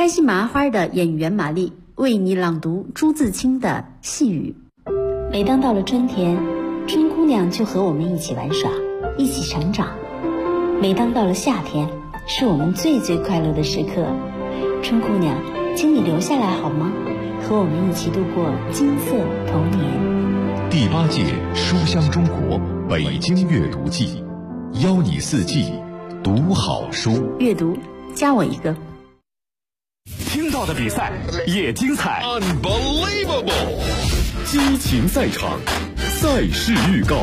开心麻花的演员玛丽为你朗读朱自清的细雨。每当到了春天，春姑娘就和我们一起玩耍，一起成长。每当到了夏天，是我们最快乐的时刻。春姑娘，请你留下来好吗？和我们一起度过金色童年。 第8届书香中国北京阅读季，邀你四季读好书。 阅读，加我一个。 听到的比赛也精彩 Unbelievable， 激情赛场，赛事预告。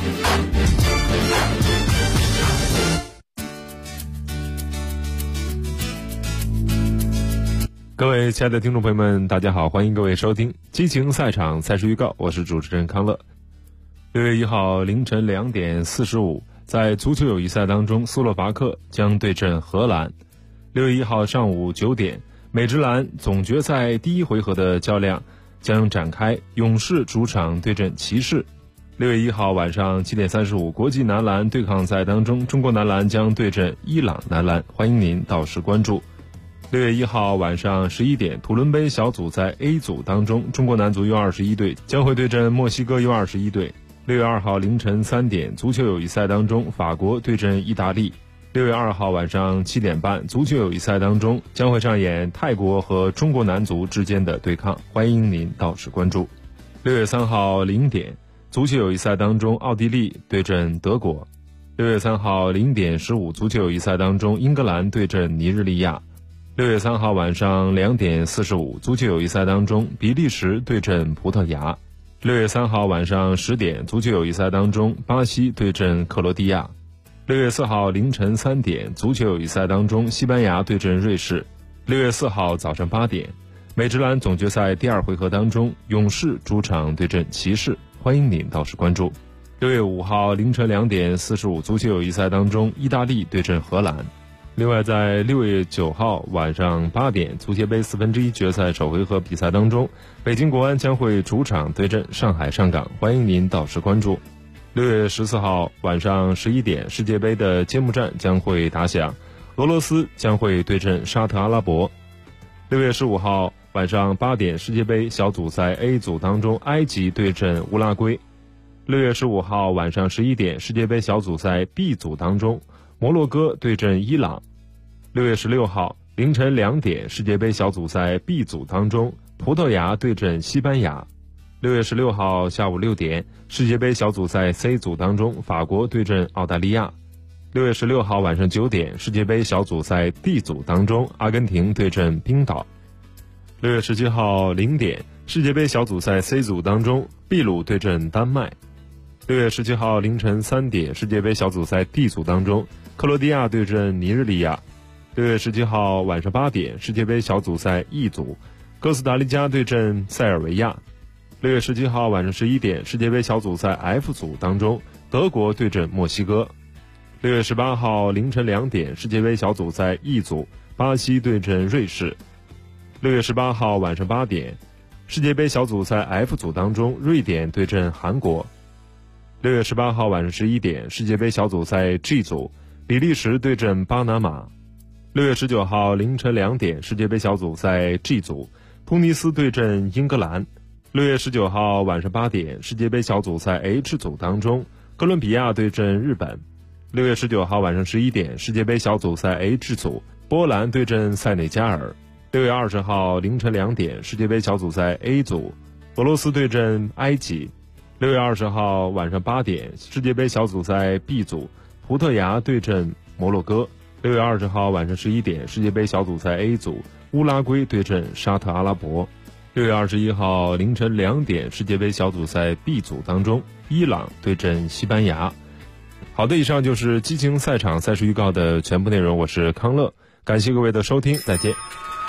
各位亲爱的听众朋友们，大家好，欢迎各位收听激情赛场赛事预告，我是主持人康乐。6月1号凌晨2点45，在足球友谊赛当中，斯洛伐克将对阵荷兰。6月1号上午9点，美职篮总决赛第1回合的较量将展开，勇士主场对阵骑士。6月1号晚上7点35，国际男篮对抗赛当中，中国男篮将对阵伊朗男篮，欢迎您到时关注。6月1号晚上11点，土伦杯小组赛 A 组当中，中国男足 U21 队将会对阵墨西哥 U21 队。6月2号凌晨3点，足球友谊赛当中，法国对阵意大利。6月2号晚上7点半，足球友谊赛当中将会上演泰国和中国男足之间的对抗，欢迎您到时关注。6月3号0点，足球友谊赛当中，奥地利对阵德国。6月3号0点15，足球友谊赛当中，英格兰对阵尼日利亚。6月3号晚上2点45，足球友谊赛当中，比利时对阵葡萄牙。6月3号晚上10点，足球友谊赛当中，巴西对阵克罗地亚。6月4号凌晨3点，足球友谊赛当中，西班牙对阵瑞士。6月4号早上8点，美职篮总决赛第2回合当中，勇士主场对阵骑士，欢迎您到时关注。6月5号凌晨2点45，足球友谊赛当中，意大利对阵荷兰。另外，在6月9号晚上8点，足协杯1/4决赛首回合比赛当中，北京国安将会主场对阵上海上港，欢迎您到时关注。6月14号晚上11点，世界杯的揭幕战将会打响，俄罗斯将会对阵沙特阿拉伯。6月15号晚上8点，世界杯小组赛 A 组当中，埃及对阵乌拉圭。6月15号晚上11点，世界杯小组赛 B 组当中，摩洛哥对阵伊朗。6月16号凌晨2点，世界杯小组赛 B 组当中，葡萄牙对阵西班牙。6月16号下午6点，世界杯小组赛 C 组当中，法国对阵澳大利亚。6月16号晚上9点，世界杯小组赛 D 组当中，阿根廷对阵冰岛。6月17号0点，世界杯小组赛 C 组当中，秘鲁对阵丹麦。6月17号凌晨3点，世界杯小组赛 D 组当中，克罗地亚对阵尼日利亚。6月17号晚上8点，世界杯小组赛 E 组，哥斯达黎加对阵塞尔维亚。6月17号晚上11点，世界杯小组赛 F 组当中，德国对阵墨西哥。6月18号凌晨2点，世界杯小组赛 E 组，巴西对阵瑞士。6月18号晚上8点，世界杯小组赛 F 组当中，瑞典对阵韩国。6月18号晚上11点，世界杯小组赛 G 组，比利时对阵巴拿马。6月19号凌晨2点，世界杯小组赛 G 组，突尼斯对阵英格兰。6月19号晚上8点，世界杯小组赛 H 组当中，哥伦比亚对阵日本。6月19号晚上11点，世界杯小组赛 H 组，波兰对阵塞内加尔。6月20号凌晨2点，世界杯小组赛 A 组，俄罗斯对阵埃及。6月20号晚上8点，世界杯小组赛 B 组，葡萄牙对阵摩洛哥。6月20号晚上11点，世界杯小组赛 A 组，乌拉圭对阵沙特阿拉伯。6月21号凌晨2点，世界杯小组赛 B 组当中，伊朗对阵西班牙。好的，以上就是激情赛场赛事预告的全部内容，我是康乐，感谢各位的收听，再见。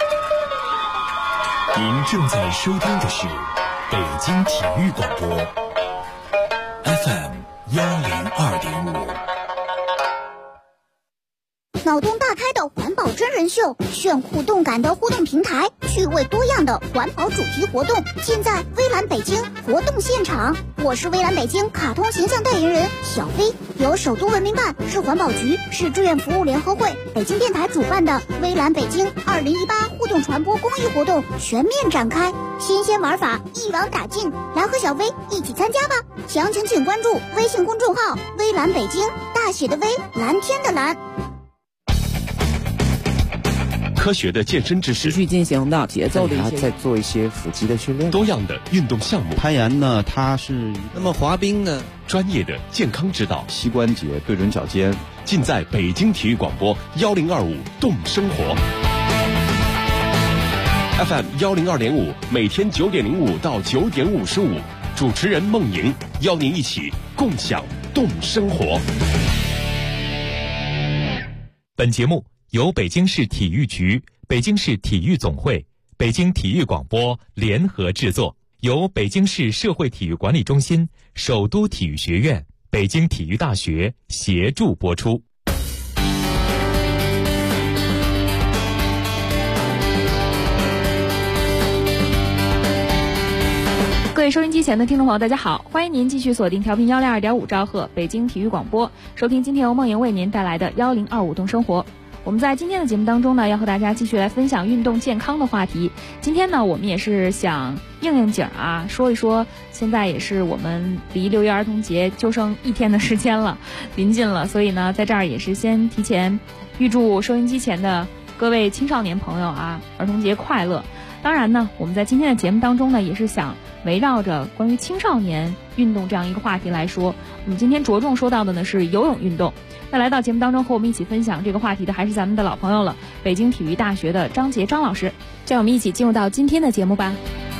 您正在收听的是北京体育广播 FM 102.5。 脑洞大开的环保真人秀，炫酷动感的互动平台，趣味多样的环保主题活动，尽在微蓝北京活动现场。我是微蓝北京卡通形象代言人小飞，由首都文明办、市环保局、市志愿服务联合会、北京电台主办的微蓝北京2018互动传播公益活动全面展开，新鲜玩法一网打尽，来和小飞一起参加吧！详情请关注微信公众号微蓝北京，大写的微，蓝天的蓝。 科学的健身知识， 持续进行的节奏的一些， 在做一些腹肌的训练， 多样的运动项目。 攀岩呢，它是那么滑冰呢， 专业的健康指导， 膝关节对准脚尖， 尽在北京体育广播1025动生活 FM 102.5，每天9点05到9点55，主持人孟莹邀您一起共享动生活。 本节目由北京市体育局、北京市体育总会、北京体育广播联合制作，由北京市社会体育管理中心、首都体育学院、北京体育大学协助播出。 各位收音机前的听众朋友，大家好，欢迎您继续锁定调频102.5兆赫北京体育广播，收听今天由梦莹为您带来的1025动生活。我们在今天的节目当中呢，要和大家继续来分享运动健康的话题。今天呢，我们也是想应景啊，说一说现在也是我们离6一儿童节就剩1天的时间了，临近了，所以呢，在这儿也是先提前预祝收音机前的各位青少年朋友啊，儿童节快乐。当然呢，我们在今天的节目当中呢，也是想围绕着关于青少年运动这样一个话题来说，我们今天着重说到的呢是游泳运动。那来到节目当中和我们一起分享这个话题的还是咱们的老朋友了，北京体育大学的张杰张老师。这样我们一起进入到今天的节目吧。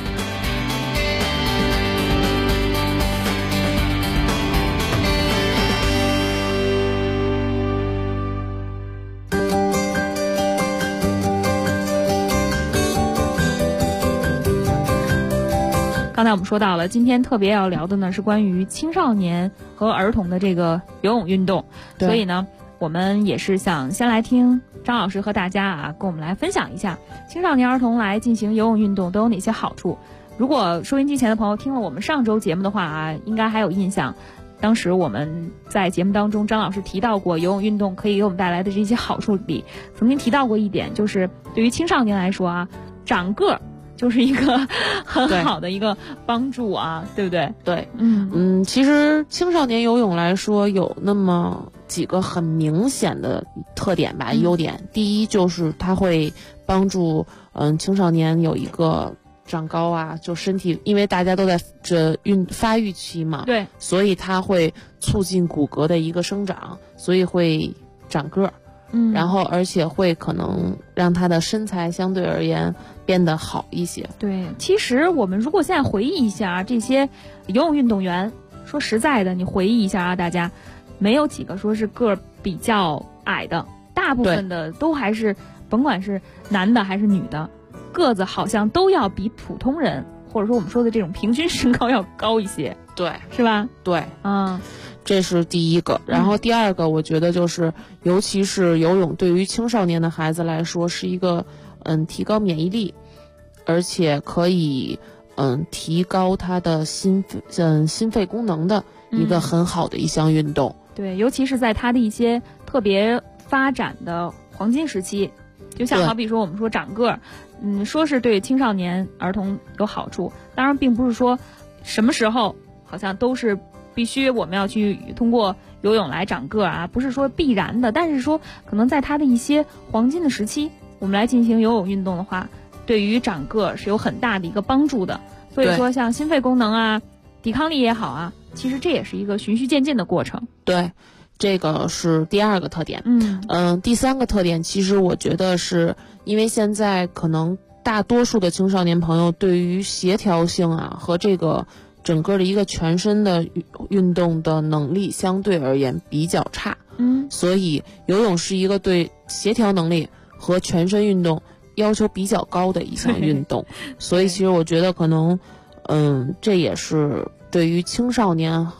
刚才我们说到了，今天特别要聊的呢是关于青少年和儿童的这个游泳运动，所以呢，我们也是想先来听张老师和大家啊，跟我们来分享一下青少年儿童来进行游泳运动都有哪些好处。如果收音机前的朋友听了我们上周节目的话啊，应该还有印象，当时我们在节目当中，张老师提到过游泳运动可以给我们带来的这些好处里，曾经提到过一点，就是对于青少年来说啊，长个儿就是一个很好的一个帮助啊，对不对？ 对，其实青少年游泳来说有那么几个很明显的特点吧，优点。第一就是它会帮助青少年有一个长高啊，就身体，因为大家都在发育期嘛， 对， 所以它会促进骨骼的一个生长，所以会长个儿。然后而且会可能让他的身材相对而言变得好一些。 对，其实我们如果现在回忆一下这些游泳运动员，说实在的，你回忆一下啊，大家没有几个说是个儿比较矮的，大部分的都还是甭管是男的还是女的，个子好像都要比普通人或者说我们说的这种平均身高要高一些。 对， 是吧？ 对，这是第一个。然后第二个，我觉得就是尤其是游泳对于青少年的孩子来说是一个提高免疫力，而且可以提高他的心肺功能的一个很好的一项运动。 对，尤其是在他的一些特别发展的黄金时期，就像好比说我们说长个儿，说是对青少年儿童有好处，当然并不是说什么时候好像都是必须我们要去通过游泳来长个啊，不是说必然的，但是说可能在它的一些黄金的时期，我们来进行游泳运动的话，对于长个是有很大的一个帮助的。所以说像心肺功能啊、抵抗力也好啊，其实这也是一个循序渐进的过程。 对，这个是第二个特点。第三个特点，其实我觉得是因为现在可能大多数的青少年朋友对于协调性啊和这个整个的一个全身的运动的能力相对而言比较差，所以游泳是一个对协调能力和全身运动要求比较高的一项运动，所以其实我觉得可能，这也是对于青少年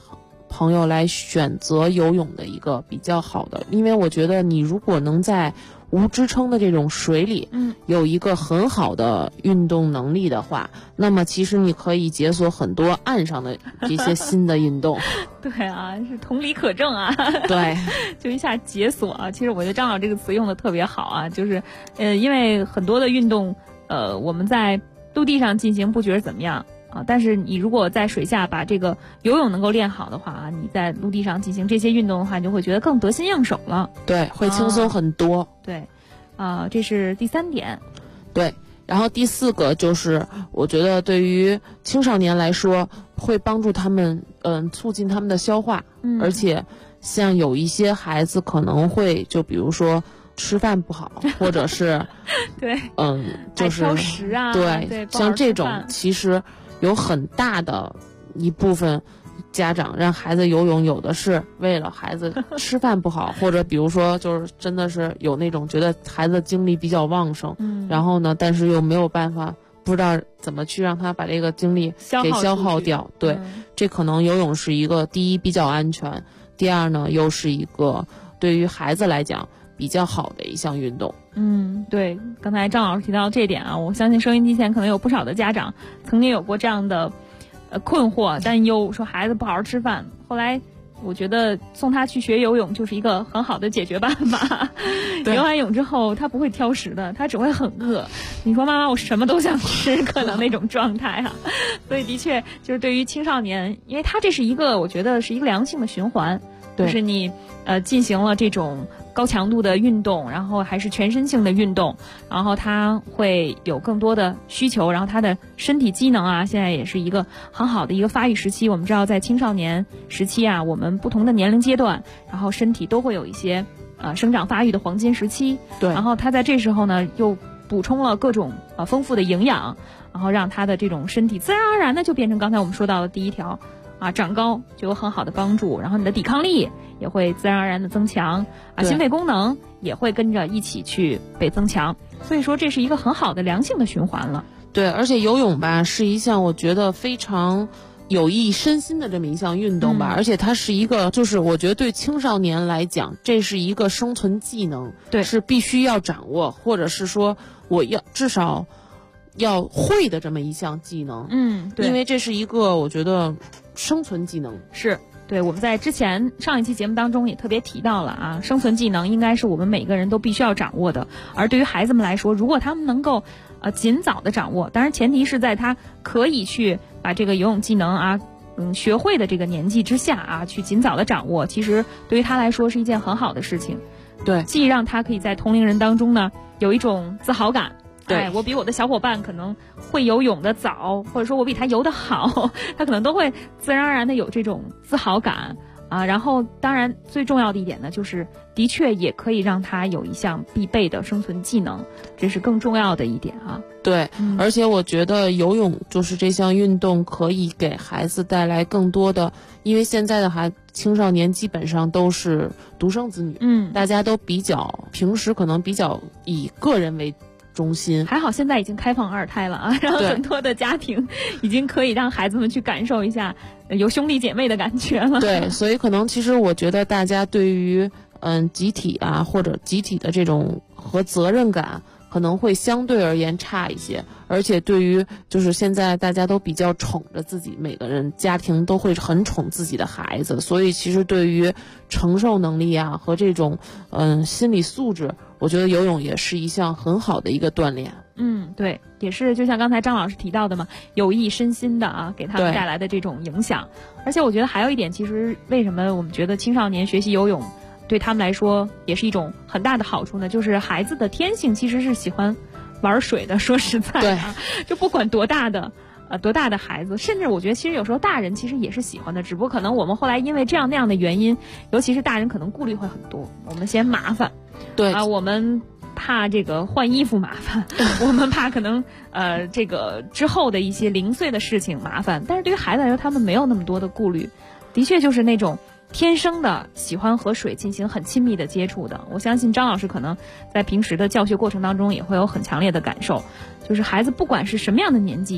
朋友来选择游泳的一个比较好的，因为我觉得你如果能在无支撑的这种水里，有一个很好的运动能力的话，那么其实你可以解锁很多岸上的这些新的运动。 对啊，是同理可证啊。 对， 就一下解锁啊。其实我觉得张老这个词用的特别好啊，就是因为很多的运动，我们在陆地上进行不觉得怎么样啊，但是你如果在水下把这个游泳能够练好的话啊，你在陆地上进行这些运动的话，你就会觉得更得心应手了。 对，会轻松很多。 对，这是第3点。 对，然后第4个就是我觉得对于青少年来说，会帮助他们促进他们的消化，而且像有一些孩子可能会就比如说吃饭不好，或者是对， 就是爱挑食啊， 对，像这种其实有很大的一部分家长让孩子游泳，有的是为了孩子吃饭不好，或者比如说就是真的是有那种觉得孩子的精力比较旺盛，然后呢，但是又没有办法，不知道怎么去让他把这个精力给消耗掉。对，这可能游泳是一个第一比较安全，第二呢又是一个对于孩子来讲比较好的一项运动。 对，刚才张老师提到这点啊，我相信收音机前可能有不少的家长曾经有过这样的困惑担忧，说孩子不好好吃饭。后来我觉得送他去学游泳就是一个很好的解决办法。游完泳之后他不会挑食的，他只会很饿。你说妈妈我什么都想吃，可能那种状态啊。所以的确就是对于青少年，因为他这是一个我觉得是一个良性的循环，就是你进行了这种高强度的运动，然后还是全身性的运动，然后他会有更多的需求，然后他的身体机能啊，现在也是一个很好的一个发育时期。我们知道在青少年时期啊，我们不同的年龄阶段，然后身体都会有一些生长发育的黄金时期。 对， 然后他在这时候呢，又补充了各种丰富的营养，然后让他的这种身体自然而然的就变成刚才我们说到的第一条长高就有很好的帮助，然后你的抵抗力也会自然而然的增强心肺功能也会跟着一起去被增强，所以说这是一个很好的良性的循环了。 对，而且游泳吧是一项我觉得非常有益身心的这么一项运动吧，而且它是一个就是我觉得对青少年来讲，这是一个生存技能， 对， 是必须要掌握，或者是说我要至少要会的这么一项技能。 对， 因为这是一个我觉得生存技能。 是对，我们在之前上一期节目当中也特别提到了生存技能应该是我们每个人都必须要掌握的。而对于孩子们来说，如果他们能够尽早的掌握，当然前提是在他可以去把这个游泳技能学会的这个年纪之下去尽早的掌握，其实对于他来说是一件很好的事情。 对， 既让他可以在同龄人当中呢有一种自豪感。 对， 我比我的小伙伴可能会游泳的早，或者说我比他游得好，他可能都会自然而然的有这种自豪感然后当然最重要的一点呢，就是的确也可以让他有一项必备的生存技能，这是更重要的一点对，而且我觉得游泳就是这项运动可以给孩子带来更多的，因为现在的青少年基本上都是独生子女，大家都比较平时可能比较以个人为中心。 还好现在已经开放2胎了然后很多的家庭已经可以让孩子们去感受一下有兄弟姐妹的感觉了。 对，所以可能其实我觉得大家对于集体或者集体的这种和责任感可能会相对而言差一些，而且对于就是现在大家都比较宠着自己，每个人家庭都会很宠自己的孩子，所以其实对于承受能力和这种心理素质，我觉得游泳也是一项很好的一个锻炼。 对，也是就像刚才张老师提到的嘛，有益身心的给他们带来的这种影响。而且我觉得还有一点，其实为什么我们觉得青少年学习游泳对他们来说也是一种很大的好处呢？就是孩子的天性其实是喜欢玩水的，说实在就不管多大的孩子，甚至我觉得其实有时候大人其实也是喜欢的，只不过可能我们后来因为这样那样的原因，尤其是大人可能顾虑会很多，我们嫌麻烦， 对我们怕这个换衣服麻烦，我们怕可能这个之后的一些零碎的事情麻烦，但是对于孩子来说他们没有那么多的顾虑，的确就是那种天生的喜欢和水进行很亲密的接触的。我相信张老师可能在平时的教学过程当中也会有很强烈的感受，就是孩子不管是什么样的年纪，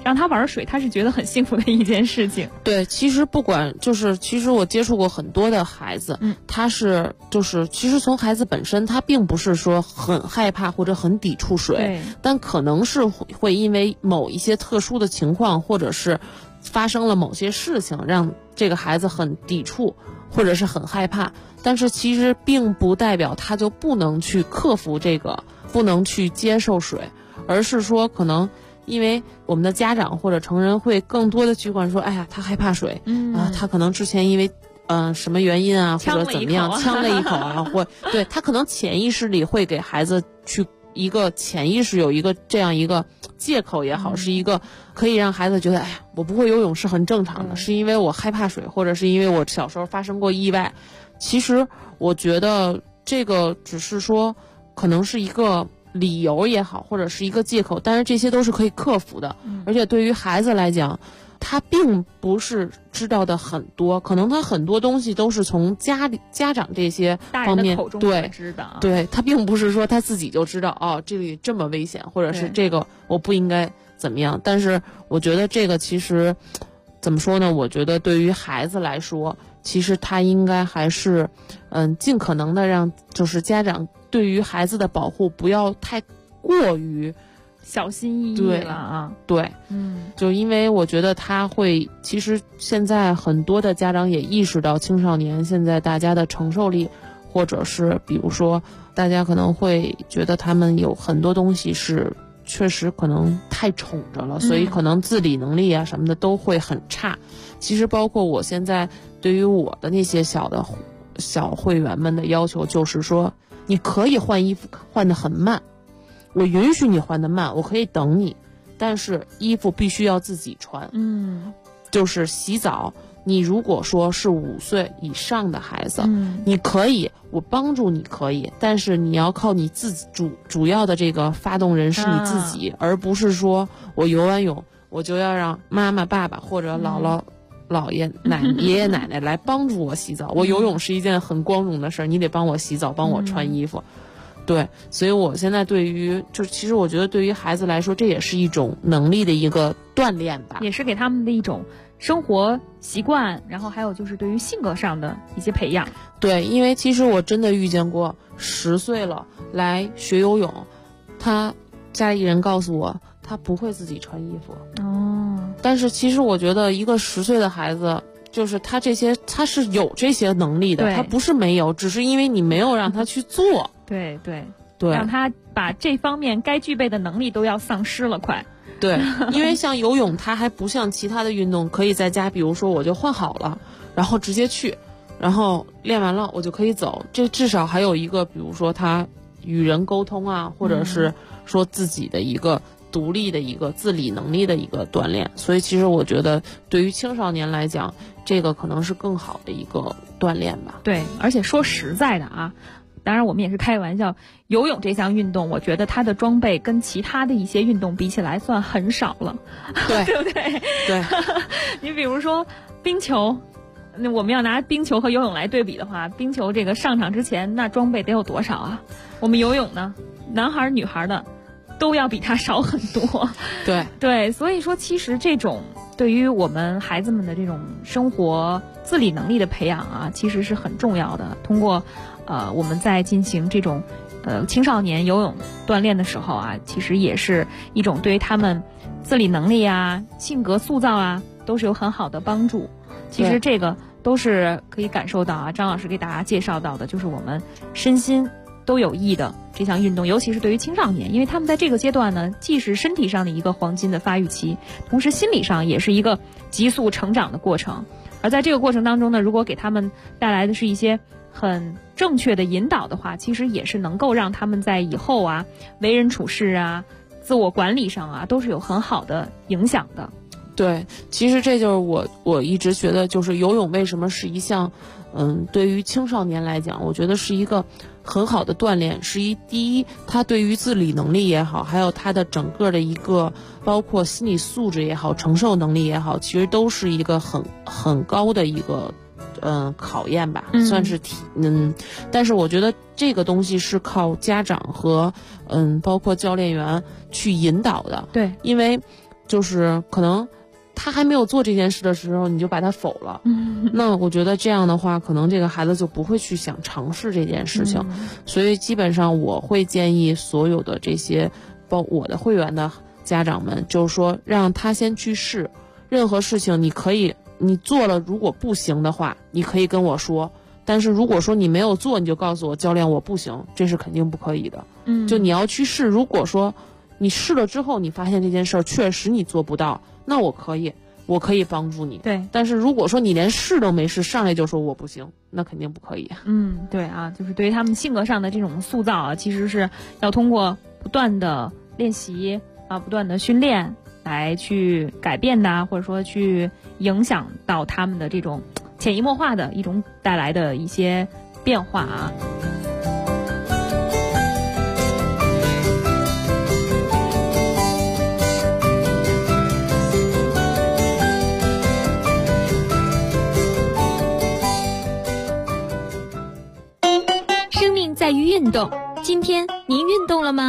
让他玩水，他是觉得很幸福的一件事情。 对，其实不管其实我接触过很多的孩子，他是其实从孩子本身，他并不是说很害怕或者很抵触水，但可能是会因为某一些特殊的情况，或者是发生了某些事情，让这个孩子很抵触或者是很害怕。但是其实并不代表他就不能去克服这个，不能去接受水，而是说可能因为我们的家长或者成人会更多的去管说，哎呀，他害怕水，他可能之前因为什么原因啊，或者怎么样呛了一口啊，或对他可能潜意识里会给孩子去一个潜意识有一个这样一个借口也好，是一个可以让孩子觉得，哎呀，我不会游泳是很正常的，是因为我害怕水，或者是因为我小时候发生过意外。其实我觉得这个只是说可能是一个理由也好，或者是一个借口，但是这些都是可以克服的。而且对于孩子来讲，他并不是知道的很多，可能他很多东西都是从家长这些方面口中得知的。 对，他并不是说他自己就知道哦，这里这么危险，或者是这个我不应该怎么样。但是我觉得这个其实怎么说呢？我觉得对于孩子来说，其实他应该还是尽可能的让就是家长对于孩子的保护不要太过于小心翼翼了啊。 对，就因为我觉得他会，其实现在很多的家长也意识到青少年现在大家的承受力，或者是比如说大家可能会觉得他们有很多东西是确实可能太宠着了，所以可能自理能力啊什么的都会很差。其实包括我现在对于我的那些小会员们的要求就是说，你可以换衣服换得很慢，我允许你换得慢，我可以等你，但是衣服必须要自己穿。就是洗澡，你如果说是5岁以上的孩子，你可以，我帮助你可以，但是你要靠你自己主要的这个发动人是你自己，而不是说我游完泳我就要让妈妈爸爸或者姥姥姥爷爷爷奶奶来帮助我洗澡。我游泳是一件很光荣的事儿，你得帮我洗澡，帮我穿衣服。对，所以我现在对于其实我觉得对于孩子来说，这也是一种能力的一个锻炼吧， 也是给他们的一种生活习惯，然后还有就是对于性格上的一些培养。 对，因为其实我真的遇见过10岁了来学游泳，他家里人告诉我他不会自己穿衣服。但是其实我觉得一个10岁的孩子，就是他是有这些能力的，他不是没有，只是因为你没有让他去做。 对，让他把这方面该具备的能力都要丧失了，快。 对，因为像游泳，它还不像其他的运动，可以在家，比如说我就换好了，然后直接去，然后练完了我就可以走。这至少还有一个，比如说他与人沟通啊，或者是说自己的一个独立的一个自理能力的一个锻炼。所以其实我觉得对于青少年来讲，这个可能是更好的一个锻炼吧。 对，而且说实在的啊，当然我们也是开玩笑，游泳这项运动我觉得它的装备跟其他的一些运动比起来算很少了。 对对不对？ 对。 你比如说冰球，那我们要拿冰球和游泳来对比的话，冰球这个上场之前那装备得有多少啊？我们游泳呢，男孩女孩的都要比它少很多。对，所以说其实这种对于我们孩子们的这种生活自理能力的培养啊，其实是很重要的。通过我们在进行这种青少年游泳锻炼的时候啊，其实也是一种对于他们自理能力啊、性格塑造啊，都是有很好的帮助。其实这个都是可以感受到啊，张老师给大家介绍到的，就是我们身心都有益的这项运动，尤其是对于青少年，因为他们在这个阶段呢，既是身体上的一个黄金的发育期，同时心理上也是一个急速成长的过程。而在这个过程当中呢，如果给他们带来的是一些很正确的引导的话，其实也是能够让他们在以后啊为人处事啊、自我管理上啊都是有很好的影响的。 对，其实这就是我一直觉得，就是游泳为什么是一项对于青少年来讲，我觉得是一个很好的锻炼。第一，他对于自理能力也好，还有他的整个的一个包括心理素质也好、承受能力也好，其实都是一个很高的一个考验吧，算是但是我觉得这个东西是靠家长和包括教练员去引导的。 对， 因为就是可能他还没有做这件事的时候你就把他否了，那我觉得这样的话可能这个孩子就不会去想尝试这件事情，所以基本上我会建议所有的这些包括我的会员的家长们，就是说让他先去试，任何事情你做了如果不行的话你可以跟我说，但是如果说你没有做你就告诉我教练我不行，这是肯定不可以的。就你要去试，如果说你试了之后你发现这件事儿确实你做不到，那我可以帮助你。 对， 但是如果说你连试都没试，上来就说我不行，那肯定不可以。 对啊，就是对于他们性格上的这种塑造啊，其实是要通过不断的练习啊，不断的训练来去改变的，或者说去影响到他们的这种潜移默化的一种带来的一些变化啊。 生命在于运动，今天您运动了吗？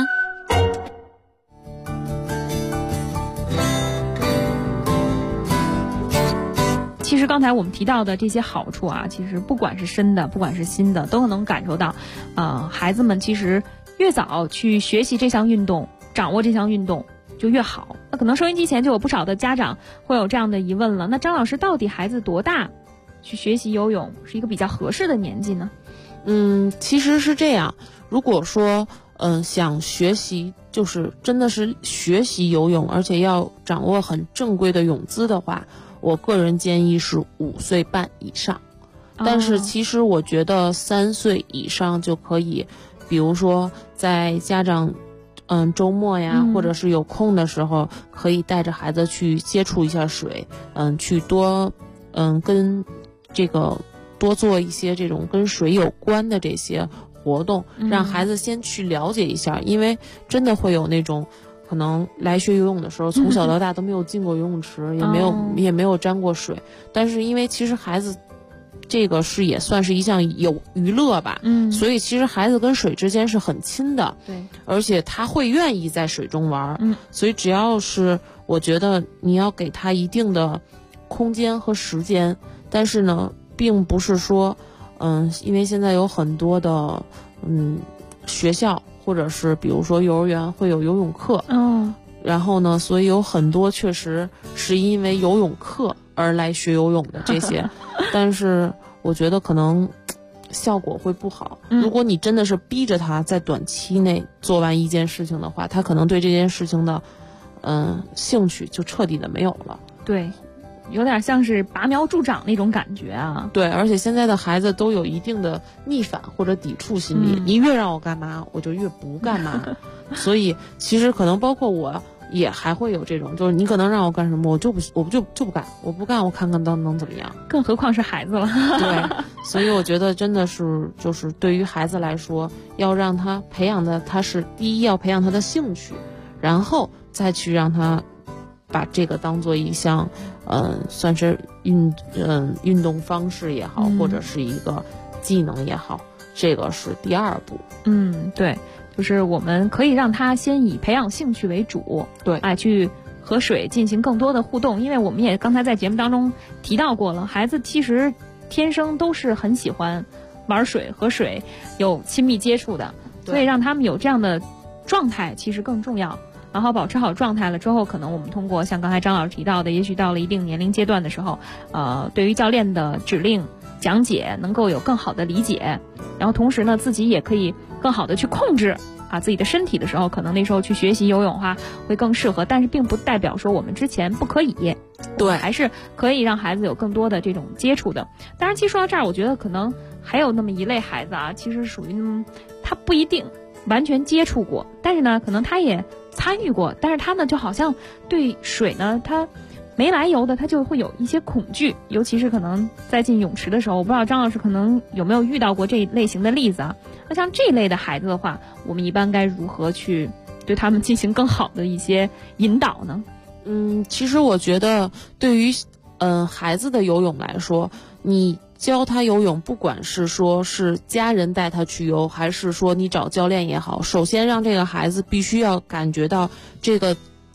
其实刚才我们提到的这些好处啊，其实不管是深的，不管是新的，都能感受到，孩子们其实越早去学习这项运动，掌握这项运动就越好。那可能收音机前就有不少的家长会有这样的疑问了，那张老师，到底孩子多大去学习游泳是一个比较合适的年纪呢？ 其实是这样，如果说想学习，就是真的是学习游泳，而且要掌握很正规的泳姿的话，我个人建议是5岁半以上。但是其实我觉得3岁以上就可以，比如说在家长周末呀，或者是有空的时候，可以带着孩子去接触一下水，去多跟这个多做一些这种跟水有关的这些活动，让孩子先去了解一下，因为真的会有那种可能来学游泳的时候，从小到大都没有进过游泳池，也没有沾过水，但是因为其实孩子这个也算是一项娱乐吧，所以其实孩子跟水之间是很亲的， 对， 而且他会愿意在水中玩，所以只要是我觉得你要给他一定的空间和时间，但是呢，并不是说，因为现在有很多的学校或者是比如说幼儿园会有游泳课，然后呢，所以有很多确实是因为游泳课而来学游泳的这些，但是我觉得可能效果会不好。如果你真的是逼着他在短期内做完一件事情的话，他可能对这件事情的兴趣就彻底的没有了。 对，有点像是拔苗助长那种感觉啊。 对，而且现在的孩子都有一定的逆反或者抵触心理，你越让我干嘛我就越不干嘛所以其实可能包括我也还会有这种，就是你可能让我干什么我就不干，我不干，我看看能怎么样， 更何况是孩子了对，所以我觉得真的是就是对于孩子来说，要让他培养的，他是第一要培养他的兴趣，然后再去让他把这个当做一项算是运动方式也好，或者是一个技能也好，这个是第2步。 对，就是我们可以让他先以培养兴趣为主， 对， 去和水进行更多的互动，因为我们也刚才在节目当中提到过了，孩子其实天生都是很喜欢玩水，和水有亲密接触的，所以让他们有这样的状态其实更重要。然后保持好状态了之后，可能我们通过像刚才张老师提到的，也许到了一定年龄阶段的时候，对于教练的指令讲解能够有更好的理解，然后同时呢，自己也可以更好的去控制自己的身体的时候，可能那时候去学习游泳的话会更适合，但是并不代表说我们之前不可以， 对， 还是可以让孩子有更多的这种接触的。当然，其实说到这儿，我觉得可能还有那么一类孩子其实属于他不一定完全接触过，但是呢，可能他也参与过，但是他呢就好像对水呢，他没来由的他就会有一些恐惧，尤其是可能在进泳池的时候，我不知道张老师可能有没有遇到过这一类型的例子啊？那像这类的孩子的话，我们一般该如何去对他们进行更好的一些引导呢？ 其实我觉得对于孩子的游泳来说，你教他游泳，不管是说是家人带他去游，还是说你找教练也好，首先让这个孩子必须要感觉到这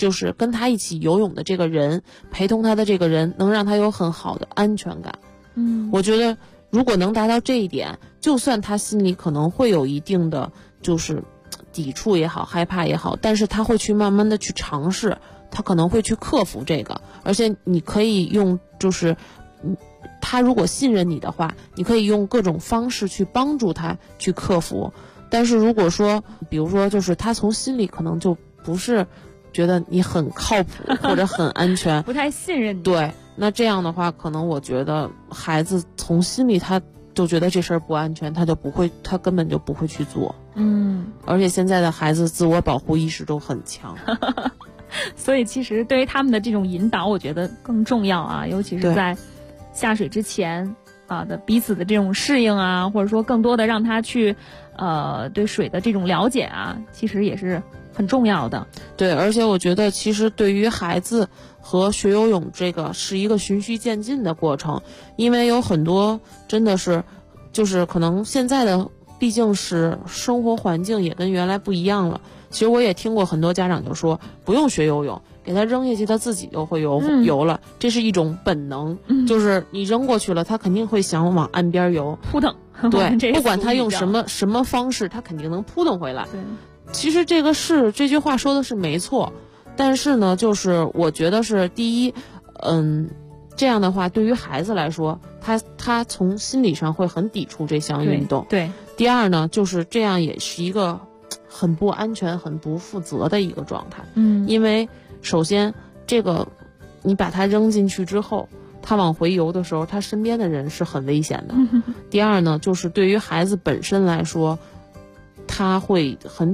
就是跟他一起游泳的这个人，陪同他的这个人，能让他有很好的安全感。我觉得如果能达到这一点，就算他心里可能会有一定的就是抵触也好，害怕也好，但是他会去慢慢的去尝试，他可能会去克服这个。而且你可以用就是他如果信任你的话，你可以用各种方式去帮助他去克服。但是如果说比如说就是他从心里可能就不是觉得你很靠谱或者很安全不太信任你， 对，那这样的话可能我觉得孩子从心里他就觉得这事儿不安全，他根本就不会去做。而且现在的孩子自我保护意识都很强所以其实对于他们的这种引导我觉得更重要啊，尤其是在下水之前的彼此的这种适应啊，或者说更多的让他去对水的这种了解啊，其实也是很重要的。 对，而且我觉得其实对于孩子和学游泳这个是一个循序渐进的过程，因为有很多真的是就是可能现在的毕竟是生活环境也跟原来不一样了。其实我也听过很多家长就说不用学游泳，给他扔下去他自己就会游了，这是一种本能，就是你扔过去了他肯定会想往岸边游， 扑腾。 对，不管他用什么方式他肯定能扑腾回来。 对， 其实这句话说的是没错，但是呢就是我觉得是第一这样的话对于孩子来说他从心理上会很抵触这项运动。 对， 第二呢就是这样也是一个很不安全很不负责的一个状态。因为首先这个你把它扔进去之后，他往回游的时候他身边的人是很危险的。第二呢就是对于孩子本身来说他会很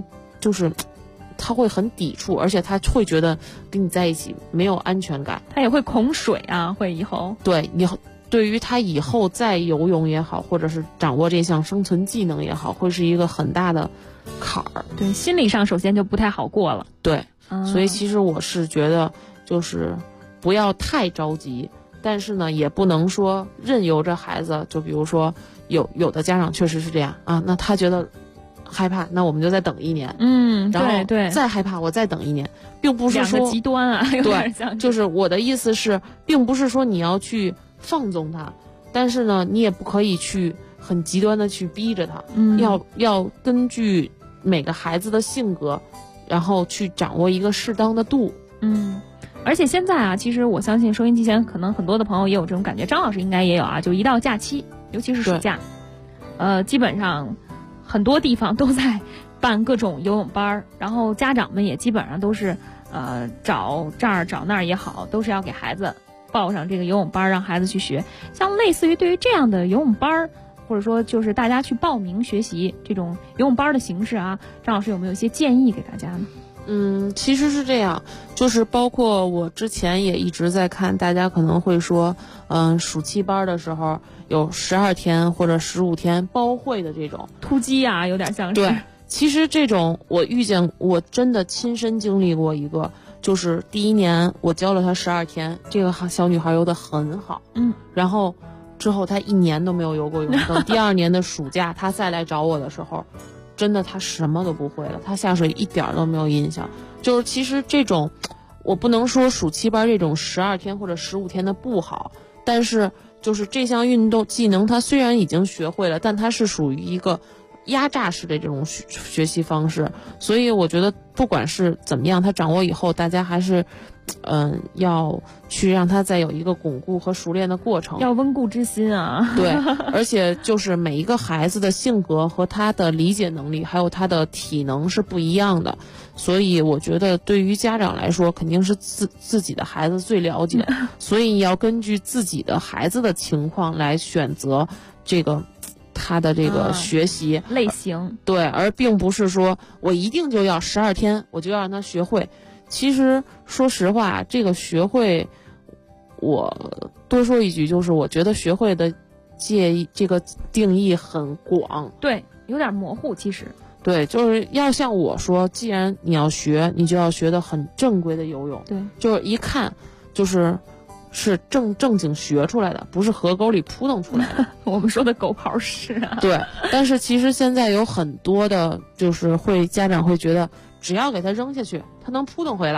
抵触，而且他会觉得跟你在一起没有安全感， 他也会恐水啊，会以后对于他以后再游泳也好，或者是掌握这项生存技能也好，会是一个很大的坎儿。 对，心理上首先就不太好过了。 对，所以其实我是觉得就是不要太着急，但是呢也不能说任由着孩子，就比如说有的家长确实是这样啊，那他觉得害怕，那我们就再等1年。然后再害怕我再等1年，并不是说两个极端啊，有点像。 就是我的意思是并不是说你要去放纵他，但是呢你也不可以去很极端的去逼着他。要根据每个孩子的性格然后去掌握一个适当的度。 而且现在啊，其实我相信收音机前可能很多的朋友也有这种感觉，张老师应该也有啊，就一到假期尤其是暑假基本上很多地方都在办各种游泳班，然后家长们也基本上都是找这儿找那儿也好，都是要给孩子报上这个游泳班，让孩子去学。像类似于对于这样的游泳班，或者说就是大家去报名学习这种游泳班的形式啊，张老师有没有一些建议给大家呢？ 其实是这样，就是包括我之前也一直在看，大家可能会说暑期班的时候有12天或者15天包会的这种突击啊，有点像是。 对，其实这种我真的亲身经历过一个，就是第1年我教了她12天，这个小女孩游得很好，然后之后她1年都没有游过泳，等第2年的暑假她再来找我的时候，真的她什么都不会了，她下水一点都没有印象。就是其实这种我不能说暑期班这种12天或者15天的不好，但是就是这项运动技能她虽然已经学会了，但它是属于一个压榨式的这种学习方式，所以我觉得不管是怎么样，他掌握以后，大家还是要去让他再有一个巩固和熟练的过程， 要温故知新啊。 对，而且就是每一个孩子的性格和他的理解能力还有他的体能是不一样的，所以我觉得对于家长来说肯定是自己的孩子最了解，所以要根据自己的孩子的情况来选择这个他的这个学习类型。 对，而并不是说我一定就要12天我就要让他学会。其实说实话，这个学会，我多说一句，就是我觉得学会的这个定义很广， 对，有点模糊。其实对，就是要像我说，既然你要学，你就要学的很正规的游泳， 对， 就是一看就是正经学出来的，不是河沟里扑腾出来的。 我们说的狗刨式啊。 对，但是其实现在有很多的，就是家长会觉得，只要给他扔下去，他能扑腾回来，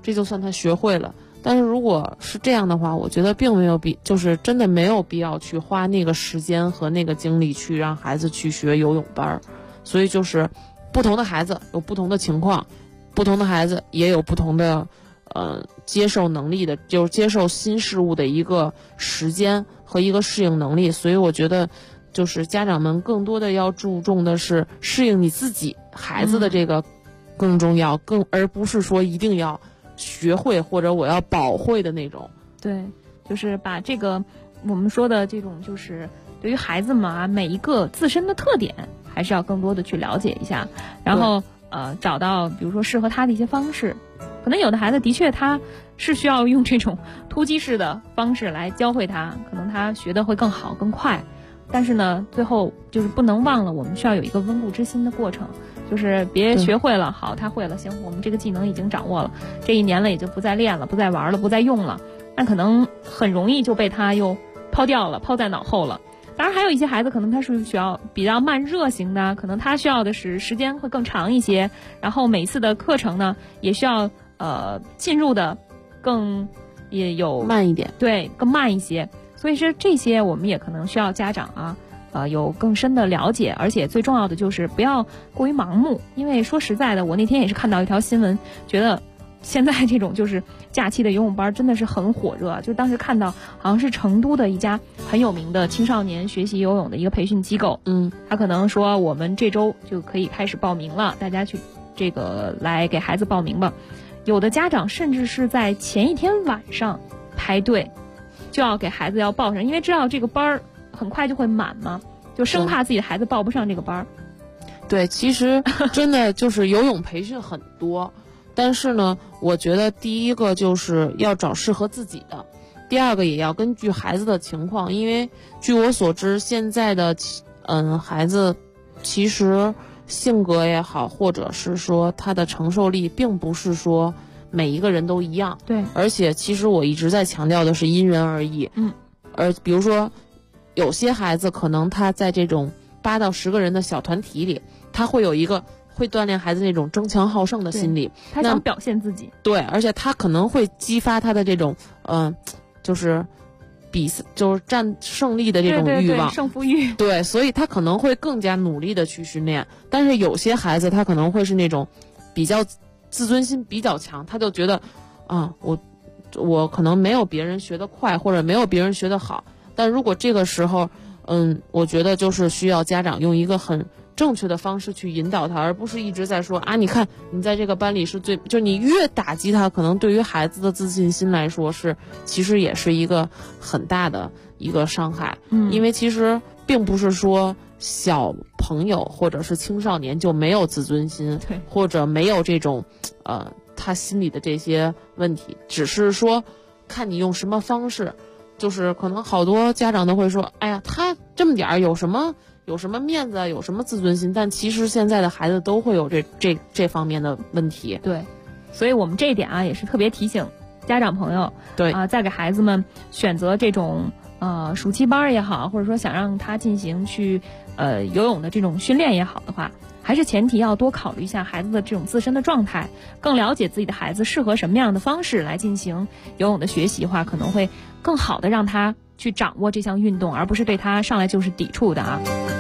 这就算他学会了。但是如果是这样的话，我觉得并没有就是真的没有必要去花那个时间和那个精力去让孩子去学游泳班。所以就是不同的孩子有不同的情况，不同的孩子也有不同的接受能力的，就是接受新事物的一个时间和一个适应能力。所以我觉得就是家长们更多的要注重的是适应你自己孩子的这个更重要，而不是说一定要学会或者我要保会的那种。 对，就是把这个我们说的这种就是对于孩子们啊每一个自身的特点还是要更多的去了解一下，然后找到比如说适合他的一些方式。可能有的孩子的确他是需要用这种突击式的方式来教会他，可能他学的会更好更快，但是呢最后就是不能忘了我们需要有一个温故知新的过程，就是别学会了好他会了行，我们这个技能已经掌握了，这一年了也就不再练了，不再玩了，不再用了，那可能很容易就被他又抛掉了，抛在脑后了。当然还有一些孩子可能他是需要比较慢热型的，可能他需要的是时间会更长一些，然后每次的课程呢也需要进入的更也有慢一点， 对，更慢一些。所以是这些我们也可能需要家长有更深的了解，而且最重要的就是不要过于盲目。因为说实在的，我那天也是看到一条新闻，觉得现在这种就是假期的游泳班真的是很火热，就当时看到好像是成都的一家很有名的青少年学习游泳的一个培训机构，他可能说我们这周就可以开始报名了，大家去这个来给孩子报名吧。有的家长甚至是在前一天晚上排队，就要给孩子要报上，因为知道这个班很快就会满嘛，就生怕自己的孩子报不上这个班。 对，其实真的就是游泳培训很多，但是呢，我觉得第一个就是要找适合自己的，第二个也要根据孩子的情况，因为据我所知，现在的孩子其实性格也好，或者是说他的承受力，并不是说每一个人都一样。 对， 而且其实我一直在强调的是因人而异。而比如说，有些孩子可能他在这种8到10个人的小团体里，他会有一个会锻炼孩子那种争强好胜的心理， 他想表现自己。 对，而且他可能会激发他的这种就是就是占胜利的这种欲望， 对，胜负欲。 对，所以他可能会更加努力的去训练。但是有些孩子他可能会是那种比较自尊心比较强，他就觉得我可能没有别人学得快，或者没有别人学得好。但如果这个时候我觉得就是需要家长用一个很正确的方式去引导他，而不是一直在说你看你在这个班里是就你越打击他，可能对于孩子的自信心来说其实也是一个很大的一个伤害。因为其实并不是说小朋友或者是青少年就没有自尊心，或者没有这种他心里的这些问题，只是说看你用什么方式。就是可能好多家长都会说，哎呀，他这么点儿有什么面子，有什么自尊心？但其实现在的孩子都会有这方面的问题。 对，所以我们这一点也是特别提醒家长朋友， 对在给孩子们选择这种暑期班也好，或者说想让他进行去游泳的这种训练也好的话，还是前提要多考虑一下孩子的这种自身的状态，更了解自己的孩子适合什么样的方式来进行游泳的学习的话，可能会更好的让他去掌握这项运动，而不是对他上来就是抵触的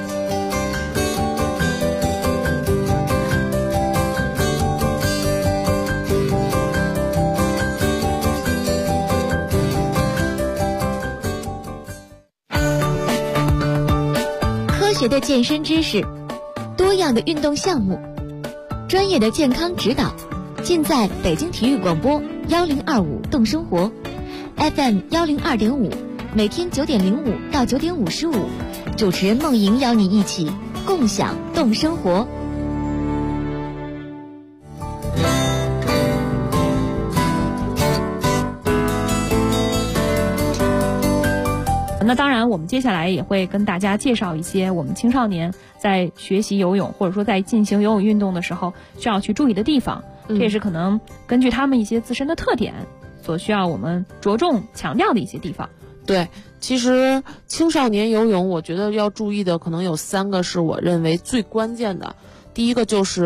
科学的健身知识，多样的运动项目，专业的健康指导，尽在北京体育广播1025动生活 FM 102.5，每天9:05到9:55，主持人梦莹邀你一起共享动生活。 那当然我们接下来也会跟大家介绍一些我们青少年在学习游泳或者说在进行游泳运动的时候需要去注意的地方，这也是可能根据他们一些自身的特点所需要我们着重强调的一些地方。 对，其实青少年游泳我觉得要注意的可能有3个是我认为最关键的。第一个就是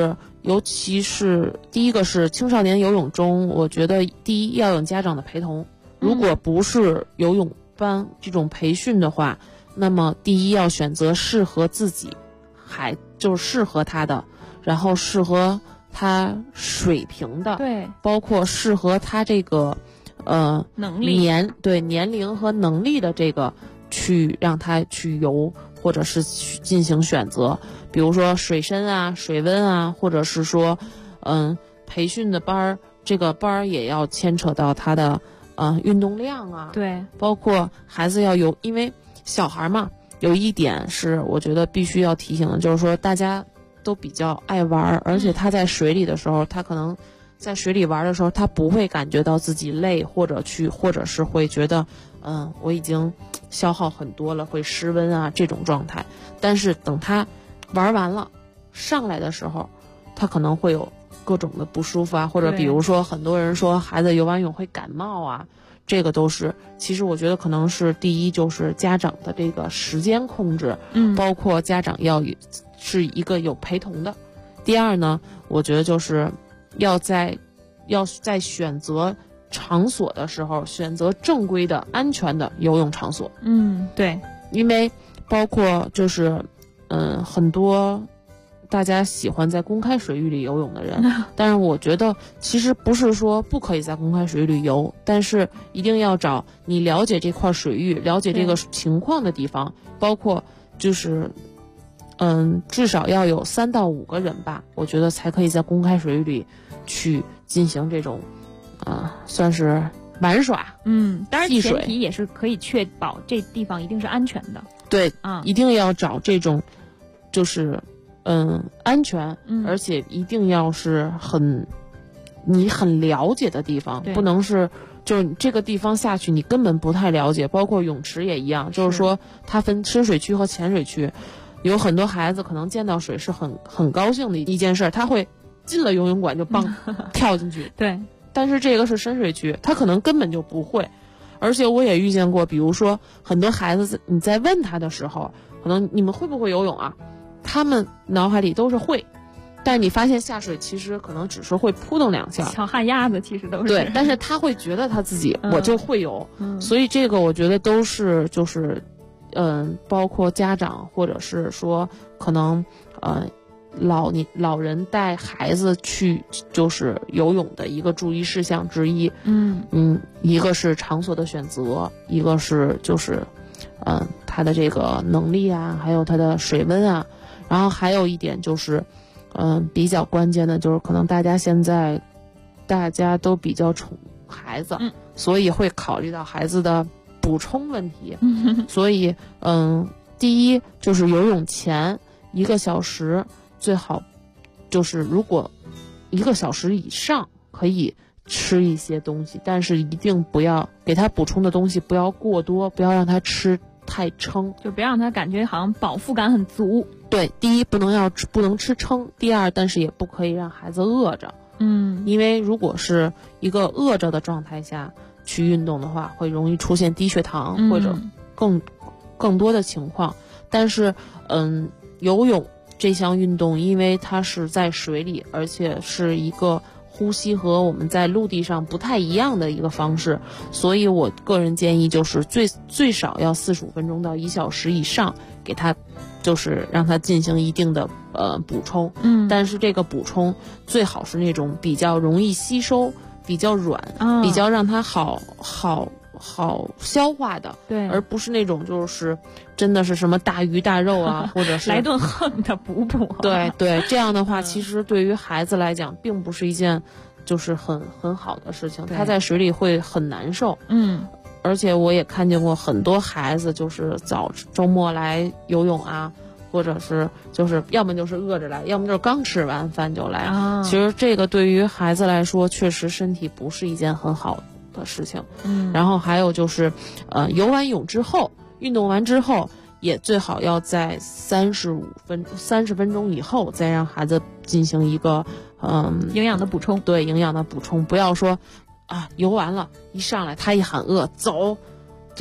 尤其是第一个是青少年游泳中，我觉得第一要有家长的陪同，如果不是游泳班这种培训的话，那么第一要选择适合自己，就是适合他的，然后适合他水平的， 对， 包括适合他这个能力年龄和能力的这个去让他去游，或者是去进行选择，比如说水深啊、水温啊，或者是说培训的班儿，这个班儿也要牵扯到他的运动量啊， 对， 包括孩子要有，因为小孩嘛，有一点是我觉得必须要提醒的，就是说大家都比较爱玩，而且他在水里的时候，他可能在水里玩的时候，他不会感觉到自己累，或者是会觉得我已经消耗很多了，会失温啊这种状态。但是等他玩完了上来的时候，他可能会有各种的不舒服啊，或者比如说很多人说孩子游完泳会感冒啊，这个都是，其实我觉得可能是第一就是家长的这个时间控制，包括家长是一个有陪同的。第二呢，我觉得就是要在选择场所的时候，选择正规的、安全的游泳场所。 对， 因为包括就是很多大家喜欢在公开水域里游泳的人，但是我觉得其实不是说不可以在公开水域里游，但是一定要找你了解这块水域、了解这个情况的地方，包括就是至少要有3到5个人吧，我觉得才可以在公开水域里去进行这种算是玩耍。 当然前提也是可以确保这地方一定是安全的。 对，一定要找这种就是安全，而且一定要是你很了解的地方，不能是就是这个地方下去你根本不太了解，包括泳池也一样，就是说它分深水区和浅水区，有很多孩子可能见到水是很高兴的一件事，他会进了游泳馆就跳进去， 对， 但是这个是深水区，他可能根本就不会。而且我也遇见过，比如说很多孩子你在问他的时候，可能你们会不会游泳啊，他们脑海里都是会，但是你发现下水其实可能只是会扑腾2下， 小旱鸭子其实都是。 对，但是他会觉得他自己我就会游，所以这个我觉得都是就是包括家长或者是说可能老人带孩子去就是游泳的一个注意事项之一。一个是场所的选择，一个是就是他的这个能力啊，还有他的水温啊，然后还有一点就是比较关键的就是可能现在大家都比较宠孩子，所以会考虑到孩子的补充问题。所以第一就是游泳前1个小时最好就是如果1个小时以上可以吃一些东西，但是一定不要给他补充的东西不要过多，不要让他吃太撑， 就别让他感觉好像饱腹感很足。 对，第一不能吃撑，第二但是也不可以让孩子饿着。因为如果是一个饿着的状态下去运动的话，会容易出现低血糖或者更多的情况。但是游泳这项运动因为它是在水里，而且是一个呼吸和我们在陆地上不太一样的一个方式，所以我个人建议就是最少要45分钟到1小时以上给他就是让他进行一定的补充。但是这个补充最好是那种比较容易吸收、比较软、比较让他好消化的， 对， 而不是那种就是真的是什么大鱼大肉啊，或者是来顿横的补。 对，这样的话其实对于孩子来讲并不是一件就是很好的事情，他在水里会很难受。而且我也看见过很多孩子就是周末来游泳啊，或者是就是要么就是饿着来，要么就是刚吃完饭就来。其实这个对于孩子来说确实身体不是一件很好的事情。然后还有就是游完泳之后，运动完之后也最好要在30分钟以后再让孩子进行一个营养的补充。 对，营养的补充，不要说游完了一上来他一喊饿走就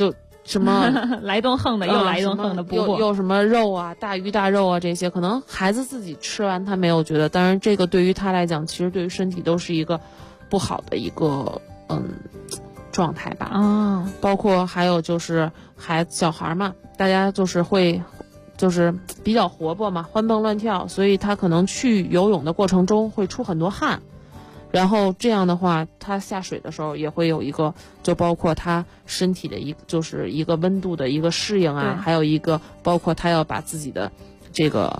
什么来顿横的，又来一顿横的， 又什么肉啊，大鱼大肉啊，这些可能孩子自己吃完他没有觉得，当然这个对于他来讲，其实对于身体都是一个不好的一个状态吧。包括还有就是小孩嘛，大家就是会就是比较活泼嘛，欢蹦乱跳，所以他可能去游泳的过程中会出很多汗。然后这样的话，他下水的时候也会有一个，就包括他身体的就是一个温度的一个适应啊，还有一个包括他要把自己的这个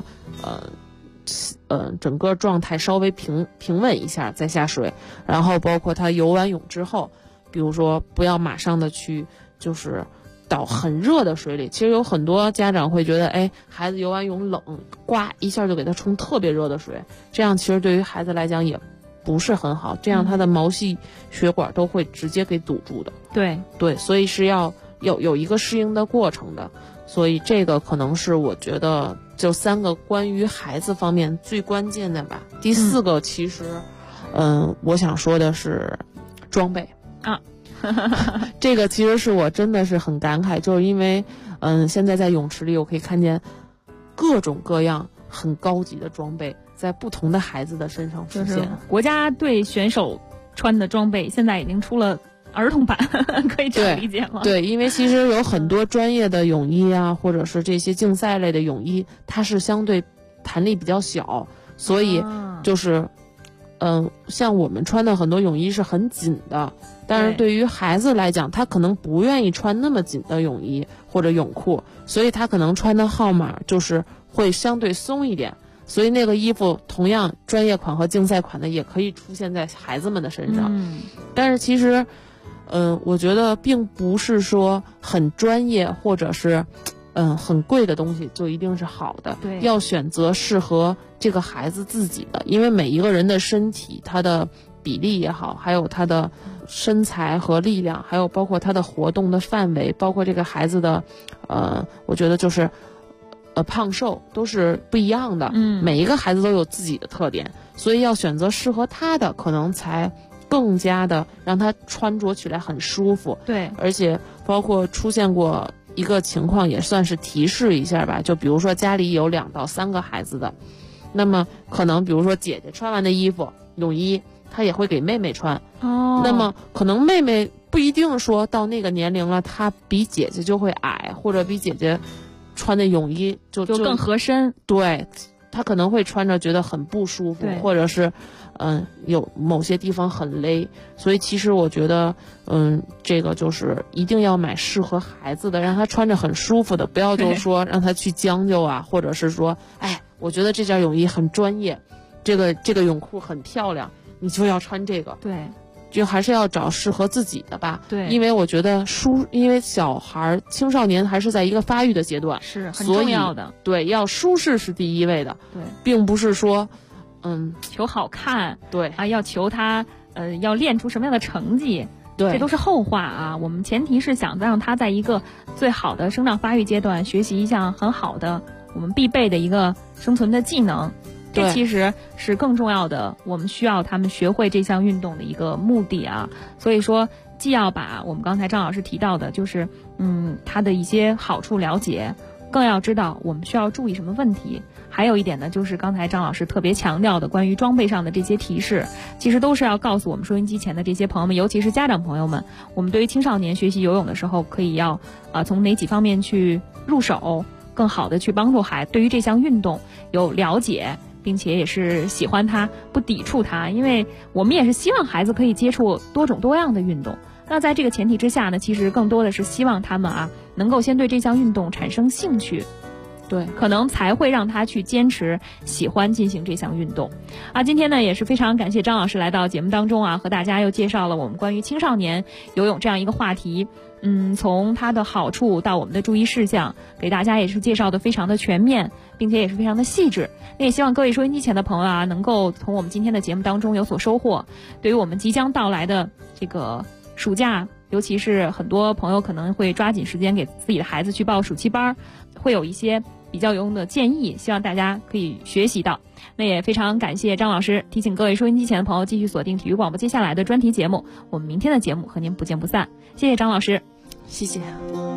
整个状态稍微平稳一下再下水。然后包括他游完泳之后，比如说不要马上的去就是到很热的水里。其实有很多家长会觉得，孩子游完泳冷，呱一下就给他冲特别热的水，这样其实对于孩子来讲也不是很好，这样他的毛细血管都会直接给堵住的。对，所以是要有一个适应的过程的。所以这个可能是我觉得就3个关于孩子方面最关键的吧。第4个其实我想说的是装备啊。 这个其实是我真的是很感慨，就是因为现在在泳池里我可以看见各种各样很高级的装备在不同的孩子的身上出现。 就是国家队选手穿的装备现在已经出了儿童版，可以这样理解吗？ 对，因为其实有很多专业的泳衣啊，或者是这些竞赛类的泳衣，它是相对弹力比较小，所以就是像我们穿的很多泳衣是很紧的，但是对于孩子来讲，他可能不愿意穿那么紧的泳衣或者泳裤，所以他可能穿的号码就是会相对松一点。所以那个衣服同样专业款和竞赛款的也可以出现在孩子们的身上。但是其实我觉得并不是说很专业或者是很贵的东西就一定是好的。 对， 要选择适合这个孩子自己的，因为每一个人的身体他的比例也好，还有他的身材和力量，还有包括他的活动的范围，包括这个孩子的我觉得就是胖瘦都是不一样的。每一个孩子都有自己的特点，所以要选择适合他的，可能才更加的让他穿着起来很舒服。 对， 而且包括出现过一个情况，也算是提示一下吧，就比如说家里有2到3个孩子的，那么可能比如说姐姐穿完的衣服泳衣，她也会给妹妹穿。那么可能妹妹不一定说到那个年龄了，她比姐姐就会矮，或者比姐姐穿的泳衣就更合身。 对，她可能会穿着觉得很不舒服，或者是有某些地方很勒。所以其实我觉得这个就是一定要买适合孩子的，让他穿着很舒服的，不要就是说让他去将就啊，或者是说我觉得这件泳衣很专业，这个泳裤很漂亮，你就要穿这个。 对， 就还是要找适合自己的吧。 对， 因为我觉得因为小孩青少年还是在一个发育的阶段， 是很重要的。 对，要舒适是第一位的。 对， 并不是说求好看。 对啊，要求他要练出什么样的成绩。 对， 这都是后话啊。我们前提是想让他在一个最好的生长发育阶段学习一项很好的我们必备的一个生存的技能。这其实是更重要的，我们需要他们学会这项运动的一个目的啊。所以说既要把我们刚才张老师提到的就是它的一些好处了解，更要知道我们需要注意什么问题。还有一点呢，就是刚才张老师特别强调的关于装备上的这些提示，其实都是要告诉我们收音机前的这些朋友们，尤其是家长朋友们，我们对于青少年学习游泳的时候，可以要从哪几方面去入手，更好的去帮助孩子对于这项运动有了解，并且也是喜欢它，不抵触它。因为我们也是希望孩子可以接触多种多样的运动。那在这个前提之下呢，其实更多的是希望他们能够先对这项运动产生兴趣。对，可能才会让他去坚持喜欢进行这项运动今天呢也是非常感谢张老师来到节目当中和大家又介绍了我们关于青少年游泳这样一个话题。从它的好处到我们的注意事项，给大家也是介绍的非常的全面，并且也是非常的细致。那也希望各位收音机前的朋友能够从我们今天的节目当中有所收获。对于我们即将到来的这个暑假，尤其是很多朋友可能会抓紧时间给自己的孩子去报暑期班，会有一些比较有用的建议，希望大家可以学习到。那也非常感谢张老师，提醒各位收音机前的朋友继续锁定体育广播接下来的专题节目，我们明天的节目和您不见不散。谢谢张老师。 谢谢。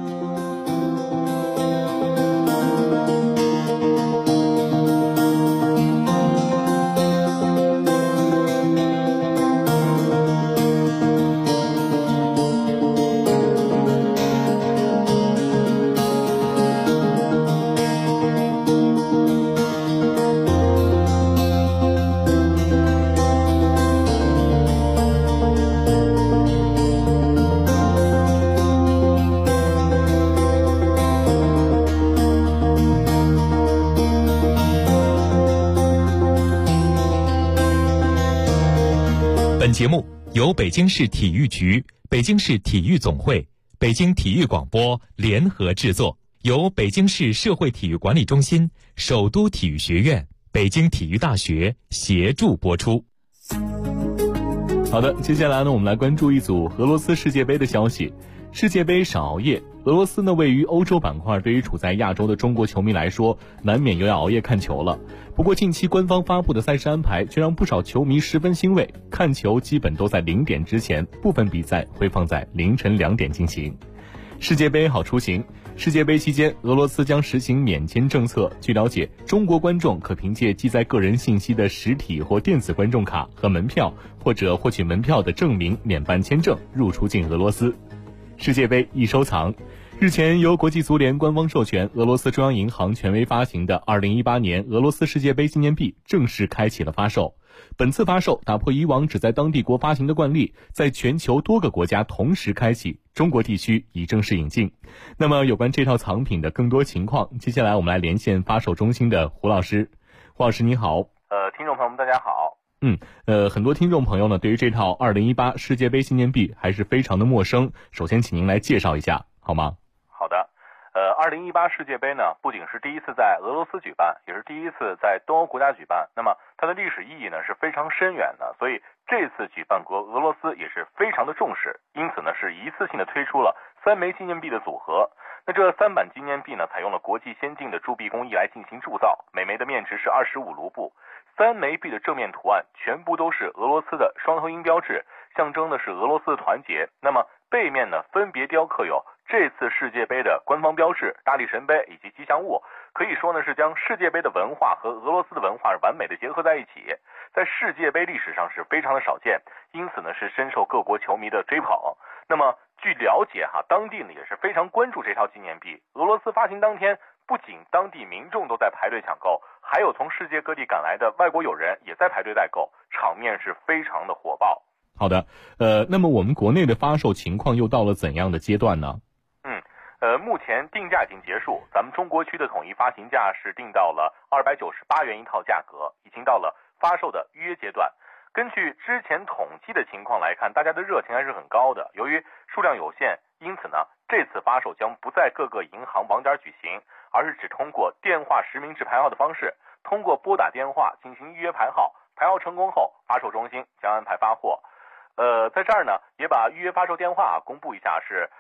本节目由北京市体育局、北京市体育总会、北京体育广播联合制作，由北京市社会体育管理中心、首都体育学院、北京体育大学协助播出。 好的，接下来呢，我们来关注一组俄罗斯世界杯的消息。世界杯少熬夜，俄罗斯呢位于欧洲板块，对于处在亚洲的中国球迷来说，难免又要熬夜看球了。不过近期官方发布的赛事安排却让不少球迷十分欣慰，看球基本都在0点之前，部分比赛会放在凌晨2点进行。世界杯好出行。世界杯期间，俄罗斯将实行免签政策。据了解，中国观众可凭借记载个人信息的实体或电子观众卡和门票，或者获取门票的证明免办签证，入出境俄罗斯。世界杯易收藏。日前，由国际足联官方授权，俄罗斯中央银行权威发行的2018年俄罗斯世界杯纪念币正式开启了发售。本次发售打破以往只在当地国发行的惯例，在全球多个国家同时开启，中国地区已正式引进。那么有关这套藏品的更多情况，接下来我们来连线发售中心的胡老师。胡老师你好。 听众朋友们大家好。 很多听众朋友呢对于这套2018世界杯纪念币还是非常的陌生，首先请您来介绍一下好吗？ 好的。2018世界杯呢，不仅是第一次在俄罗斯举办，也是第一次在东欧国家举办。那么它的历史意义呢是非常深远的，所以这次举办国俄罗斯也是非常的重视，因此呢是一次性的推出了3枚纪念币的组合。那这3版纪念币呢，采用了国际先进的铸币工艺来进行铸造，每枚的面值是25卢布。3枚币的正面图案全部都是俄罗斯的双头鹰标志，象征的是俄罗斯的团结。那么背面呢，分别雕刻有这次世界杯的官方标志、大力神杯以及吉祥物，可以说呢是将世界杯的文化和俄罗斯的文化完美的结合在一起，在世界杯历史上是非常的少见，因此呢是深受各国球迷的追捧。那么据了解当地呢也是非常关注这套纪念币。俄罗斯发行当天，不仅当地民众都在排队抢购，还有从世界各地赶来的外国友人也在排队代购，场面是非常的火爆。 好的，那么我们国内的发售情况又到了怎样的阶段呢？ 目前定价已经结束，咱们中国区的统一发行价是定到了298元一套价格，已经到了发售的预约阶段。根据之前统计的情况来看，大家的热情还是很高的。由于数量有限，因此呢，这次发售将不在各个银行网点举行，而是只通过电话实名制排号的方式，通过拨打电话进行预约排号，排号成功后，发售中心将安排发货。在这儿呢，也把预约发售电话公布一下，是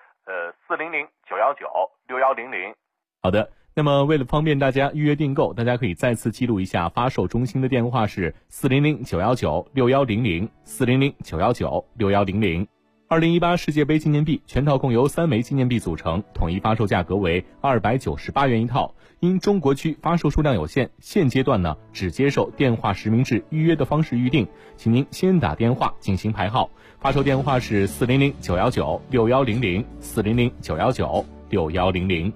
400-919-6100。 好的，那么为了方便大家预约订购，大家可以再次记录一下发售中心的电话是400-919-6100 400-919-6100。2018世界杯纪念币全套共由3枚纪念币组成，统一发售价格为298元一套。因中国区发售数量有限，现阶段呢只接受电话实名制预约的方式预定，请您先打电话进行排号。发售电话是400-919-6100 400-919-6100。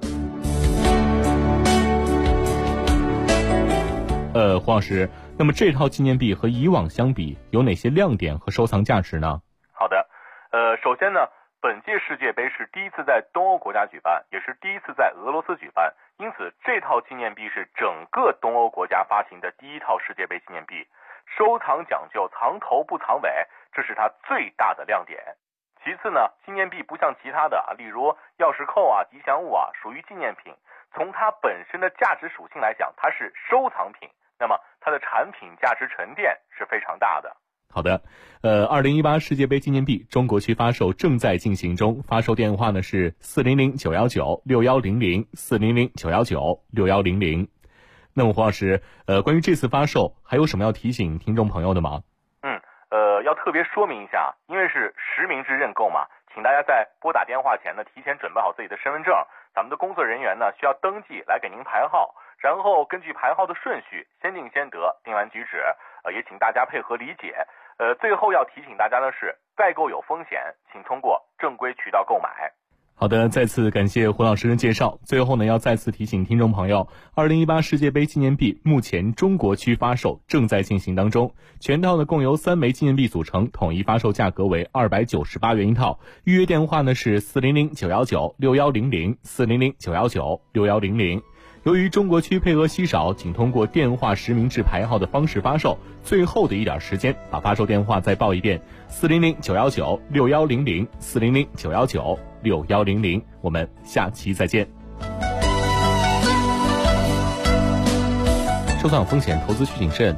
胡老师，那么这套纪念币和以往相比，有哪些亮点和收藏价值呢？ 好的，首先呢，本届世界杯是第一次在东欧国家举办，也是第一次在俄罗斯举办，因此这套纪念币是整个东欧国家发行的第一套世界杯纪念币。收藏讲究藏头不藏尾，这是它最大的亮点。其次呢，纪念币不像其他的例如钥匙扣吉祥物属于纪念品，从它本身的价值属性来讲，它是收藏品，那么它的产品价值沉淀是非常大的。 好的，2018世界杯纪念币中国区发售正在进行中，发售电话呢是400-919-6100 400-919-6100。那么胡老师，关于这次发售还有什么要提醒听众朋友的吗？ 要特别说明一下，因为是实名制认购嘛， 请大家在拨打电话前呢，提前准备好自己的身份证，咱们的工作人员呢需要登记来给您排号，然后根据排号的顺序先定先得，定完举止，也请大家配合理解。最后要提醒大家的是，代购有风险，请通过正规渠道购买。 好的，再次感谢胡老师的介绍。最后呢，要再次提醒听众朋友，2018世界杯纪念币目前中国区发售正在进行当中，全套呢共由3枚纪念币组成，统一发售价格为298元一套。预约电话呢是400-919-6100 400-919-6100。由于中国区配额稀少，仅通过电话实名制排号的方式发售，最后的一点时间，把发售电话再报一遍：400-919-6100 400-919-6100。我们下期再见。收藏风险，投资需谨慎。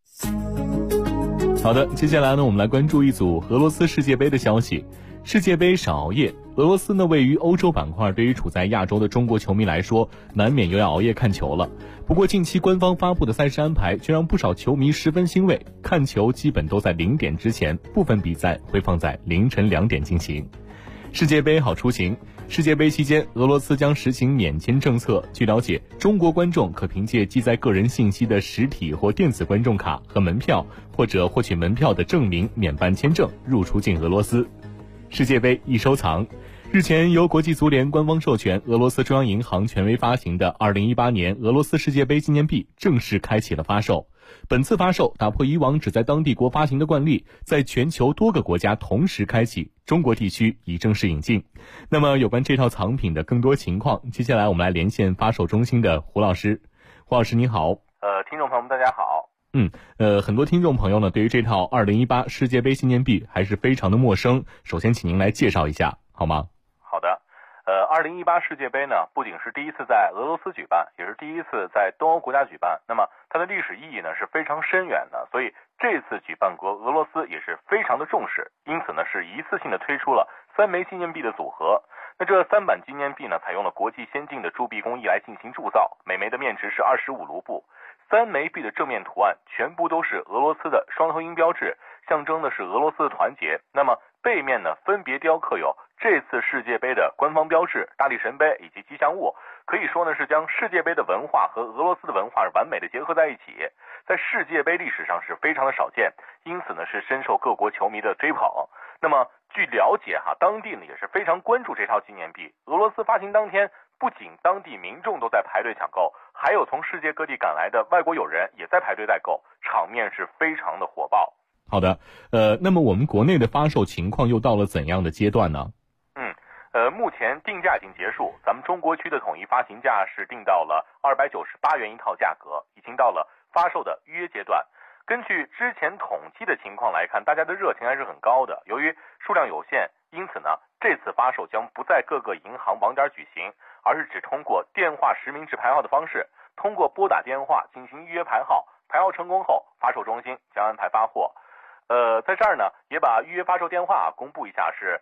好的，接下来呢，我们来关注一组俄罗斯世界杯的消息。世界杯少熬夜，俄罗斯呢位于欧洲板块，对于处在亚洲的中国球迷来说，难免又要熬夜看球了。不过近期官方发布的赛事安排却让不少球迷十分欣慰，看球基本都在0点之前，部分比赛会放在凌晨2点进行。世界杯好出行。世界杯期间，俄罗斯将实行免签政策。据了解，中国观众可凭借记载个人信息的实体或电子观众卡和门票，或者获取门票的证明免办签证入出境俄罗斯。世界杯易收藏。日前，由国际足联官方授权，俄罗斯中央银行权威发行的2018年俄罗斯世界杯纪念币正式开启了发售。本次发售打破以往只在当地国发行的惯例，在全球多个国家同时开启，中国地区已正式引进。那么有关这套藏品的更多情况，接下来我们来连线发售中心的胡老师。胡老师你好。 听众朋友们大家好。 很多听众朋友呢对于这套2018世界杯纪念币还是非常的陌生，首先请您来介绍一下好吗？ 好的。2018世界杯呢，不仅是第一次在俄罗斯举办，也是第一次在东欧国家举办。那么它的历史意义呢是非常深远的，所以这次举办国俄罗斯也是非常的重视，因此呢是一次性的推出了3枚纪念币的组合。那这3版纪念币呢，采用了国际先进的铸币工艺来进行铸造，每枚的面值是25卢布。3枚币的正面图案全部都是俄罗斯的双头鹰标志，象征的是俄罗斯的团结。那么背面呢，分别雕刻有这次世界杯的官方标志、大力神杯以及吉祥物，可以说呢是将世界杯的文化和俄罗斯的文化完美的结合在一起，在世界杯历史上是非常的少见，因此呢是深受各国球迷的追捧。那么据了解当地呢也是非常关注这套纪念币。俄罗斯发行当天，不仅当地民众都在排队抢购，还有从世界各地赶来的外国友人也在排队代购，场面是非常的火爆。 好的，那么我们国内的发售情况又到了怎样的阶段呢？ 目前定价已经结束，咱们中国区的统一发行价是定到了298元一套价格，已经到了发售的预约阶段。根据之前统计的情况来看，大家的热情还是很高的。由于数量有限，因此呢，这次发售将不在各个银行网点举行，而是只通过电话实名制排号的方式，通过拨打电话进行预约排号，排号成功后，发售中心将安排发货。在这儿呢，也把预约发售电话公布一下，是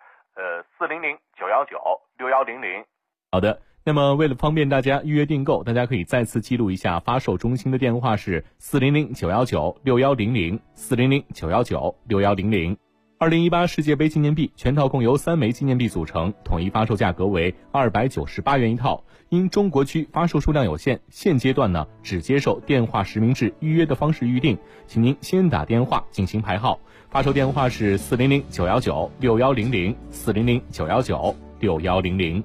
400-919-6100。 好的，那么为了方便大家预约订购，大家可以再次记录一下发售中心的电话是400-919-6100 400-919-6100。2018世界杯纪念币全套共由3枚纪念币组成，统一发售价格为298元一套。因中国区发售数量有限，现阶段呢只接受电话实名制预约的方式预定，请您先打电话进行排号。发售电话是400-919-6100 400-919-6100。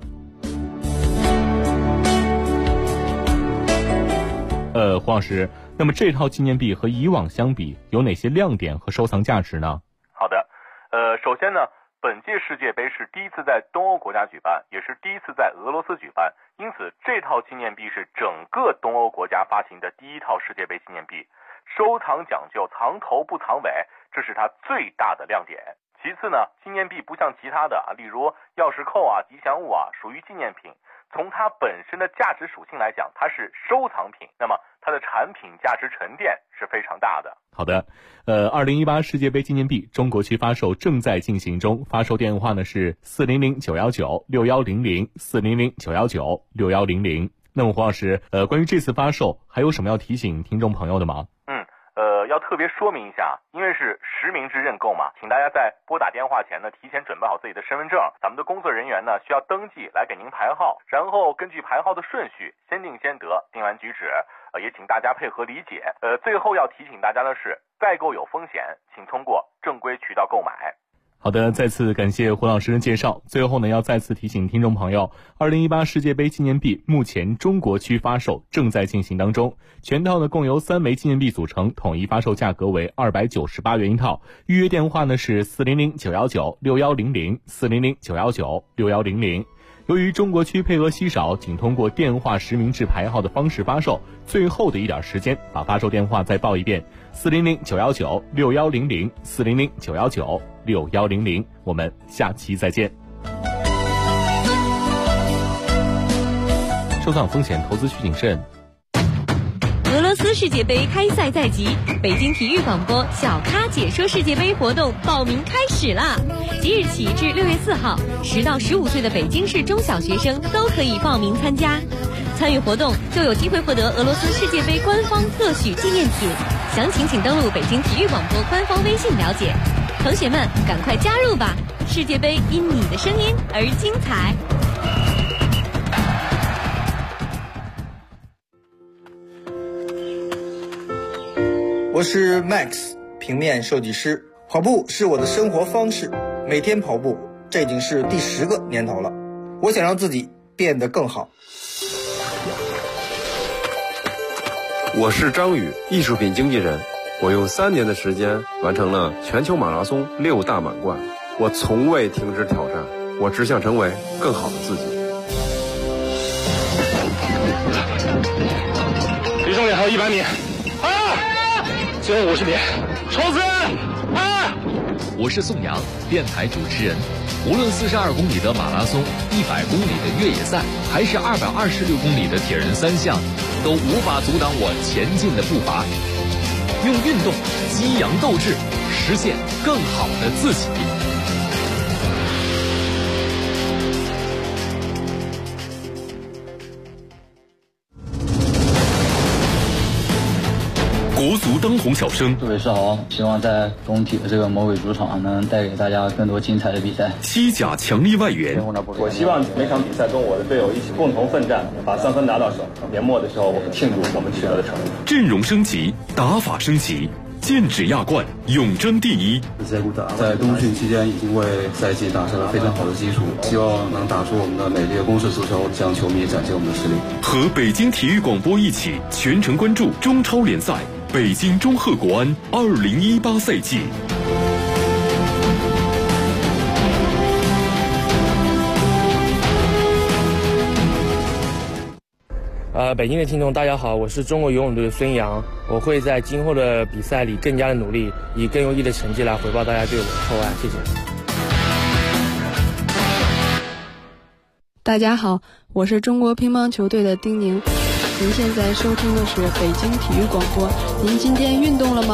黄老师，那么这套纪念币和以往相比有哪些亮点和收藏价值呢？ 好的，首先呢，本届世界杯是第一次在东欧国家举办，也是第一次在俄罗斯举办，因此这套纪念币是整个东欧国家发行的第一套世界杯纪念币。收藏讲究藏头不藏尾，这是它最大的亮点。其次呢，纪念币不像其他的例如钥匙扣吉祥物属于纪念品，从它本身的价值属性来讲，它是收藏品，那么它的产品价值沉淀是非常大的。 好的，2018世界杯纪念币中国区发售正在进行中，发售电话呢是400-919-6100 400-919-6100。那么黄老师，关于这次发售还有什么要提醒听众朋友的吗？ 要特别说明一下，因为是实名制认购嘛，请大家在拨打电话前呢，提前准备好自己的身份证，咱们的工作人员呢需要登记来给您排号，然后根据排号的顺序，先定先得，定完举止。也请大家配合理解。最后要提醒大家的是，代购有风险，请通过正规渠道购买。 好的，再次感谢胡老师的介绍。最后呢，要再次提醒听众朋友，2018世界杯纪念币目前中国区发售正在进行当中，全套呢共由3枚纪念币组成，统一发售价格为298元一套。预约电话呢是400-919-6100 400-919-6100。由于中国区配额稀少，仅通过电话实名制排号的方式发售，最后的一点时间，把发售电话再报一遍：400-919-6100 400-919-6100。我们下期再见。收藏风险，投资需谨慎。 俄罗斯世界杯开赛在即，北京体育广播小咖解说世界杯活动报名开始啦！即日起至6月4号，10到15岁的北京市中小学生都可以报名参加。参与活动就有机会获得俄罗斯世界杯官方特许纪念品，详情请登录北京体育广播官方微信了解。同学们，赶快加入吧！世界杯因你的声音而精彩。 我是 Max， 平面设计师。跑步是我的生活方式，每天跑步，这已经是第10个年头了。我想让自己变得更好。 我是张宇，艺术品经纪人。我用3年的时间完成了全球马拉松6大满贯。我从未停止挑战，我只想成为更好的自己。 离终点还有100米。最后50米，冲刺！ 我是宋阳，电台主持人。无论42公里的马拉松、100公里的越野赛，还是226公里的铁人3项，都无法阻挡我前进的步伐。用运动激扬斗志，实现更好的自己。 国足当红小生， 各位是好，希望在总体的这个魔鬼主场能带给大家更多精彩的比赛。 西甲强力外援， 我希望每场比赛跟我的队友一起共同奋战，把3分拿到手。年末的时候，我们庆祝我们取得的成绩。 阵容升级，打法升级，剑指亚冠，永争第一。 在冬训期间已经为赛季打下了非常好的基础，希望能打出我们的美丽的攻势足球，向球迷展现我们的实力。 和北京体育广播一起全程关注中超联赛。北京中赫国安2018赛季。 北京的听众大家好，我是中国游泳队的孙杨，我会在今后的比赛里更加的努力，以更优异的成绩来回报大家对我的厚爱，谢谢。 大家好，我是中国乒乓球队的丁宁。您现在收听的是北京体育广播，您今天运动了吗？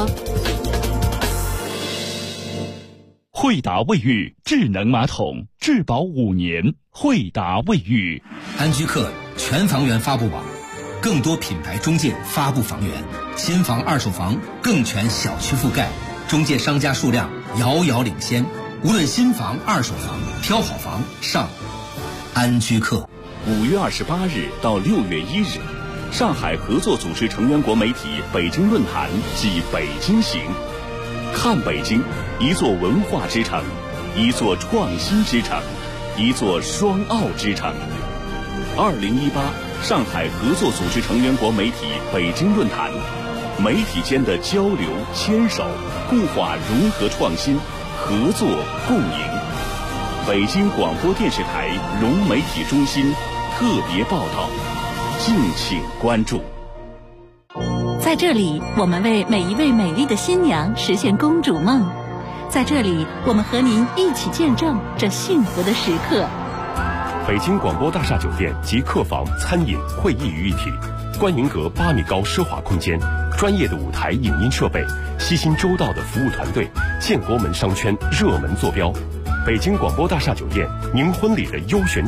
惠达卫浴智能马桶，质保5年。惠达卫浴， 安居客全房源发布网，更多品牌中介发布房源，新房二手房更全小区覆盖，中介商家数量遥遥领先。无论新房二手房，挑好房上安居客。 5月28日到6月1日。上海合作组织成员国媒体北京论坛暨北京行，看北京，一座文化之城，一座创新之城，一座双奥之城。2018上海合作组织成员国媒体北京论坛，媒体间的交流牵手，固化融合创新，合作共赢。北京广播电视台融媒体中心特别报道。敬请关注。 在这里，我们为每一位美丽的新娘实现公主梦。在这里，我们和您一起见证这幸福的时刻。 北京广播大厦酒店及客房、餐饮、会议于一体，观云阁8米高奢华空间，专业的舞台影音设备，悉心周到的服务团队，建国门商圈热门坐标。北京广播大厦酒店，您婚礼的优选